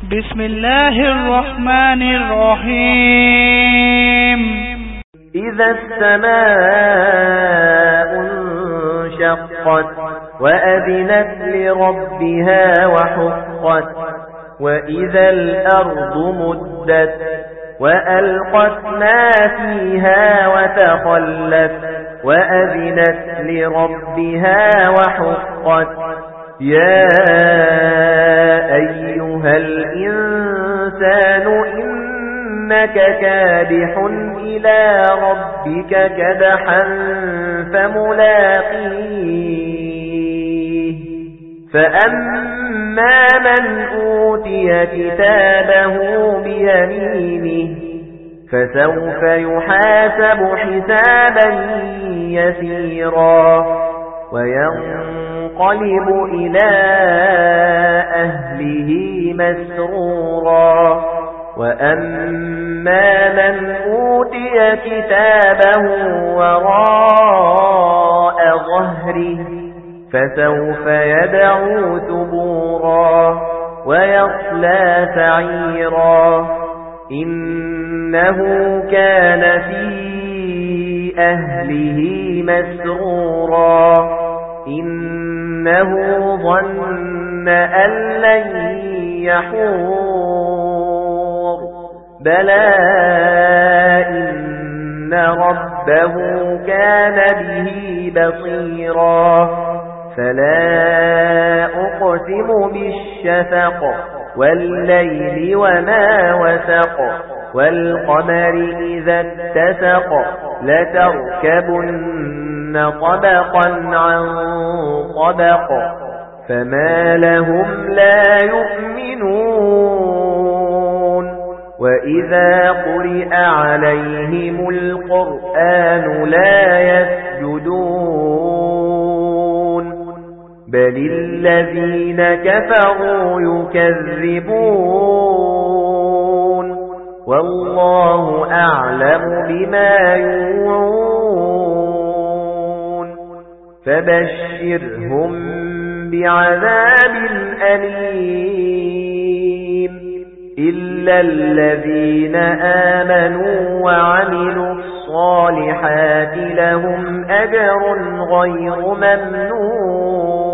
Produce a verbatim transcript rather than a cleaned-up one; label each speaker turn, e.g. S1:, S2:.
S1: بسم الله الرحمن الرحيم.
S2: إذا السماء انشقت وأذنت لربها وحقت وإذا الأرض مدت وألقت ما فيها وتخلت وأذنت لربها وحقت يا أيها الإنسان إنك كادح إلى ربك كدحا فملاقيه فأما من أوتي كتابه بيمينه فسوف يحاسب حسابا يسيرا وينقلب إلى أهله مسرورا وأما من أوتي كتابه وراء ظهره فسوف يدعو ثبورا ويصلى سعيرا إنه كان في أهله مسرورا إنه ظن أن لن يحور بلى إن ربه كان به بصيرا فلا أقسم بالشفق والليل وما وسق والقمر إذا اتسق لتركبن طبقا عن طبق فما لهم لا يؤمنون وإذا قرئ عليهم القرآن لا يسجدون بل الذين كفروا يكذبون والله أعلم بما يوعون فبشرهم بعذاب أليم إلا الذين آمنوا وعملوا الصالحات لهم أجر غير ممنون